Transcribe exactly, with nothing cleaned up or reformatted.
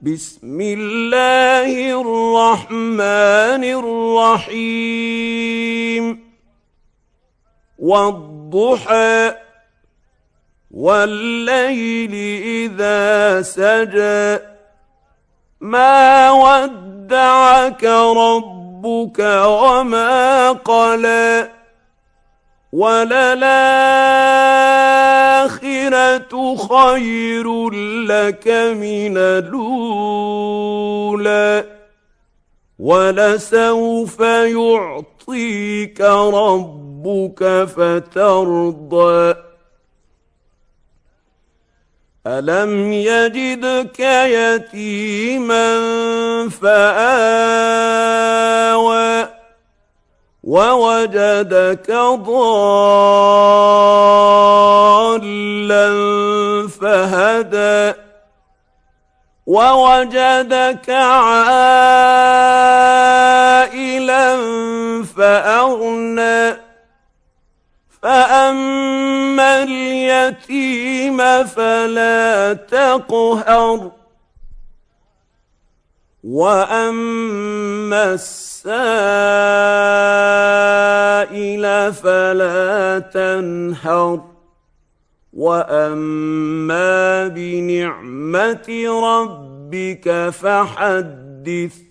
بسم الله الرحمن الرحيم والضحى والليل إذا سجى ما ودعك ربك وما قلى وللآخرة خير لك من الأولى ولسوف يعطيك ربك فترضى ألم يجدك يتيما فآوى ووجدك ضالا فهدى ووجدك عائلا فأغنى فأما اليتيم فلا تقهر وأما السائل فلا تنهر وأما بنعمة ربك فحدث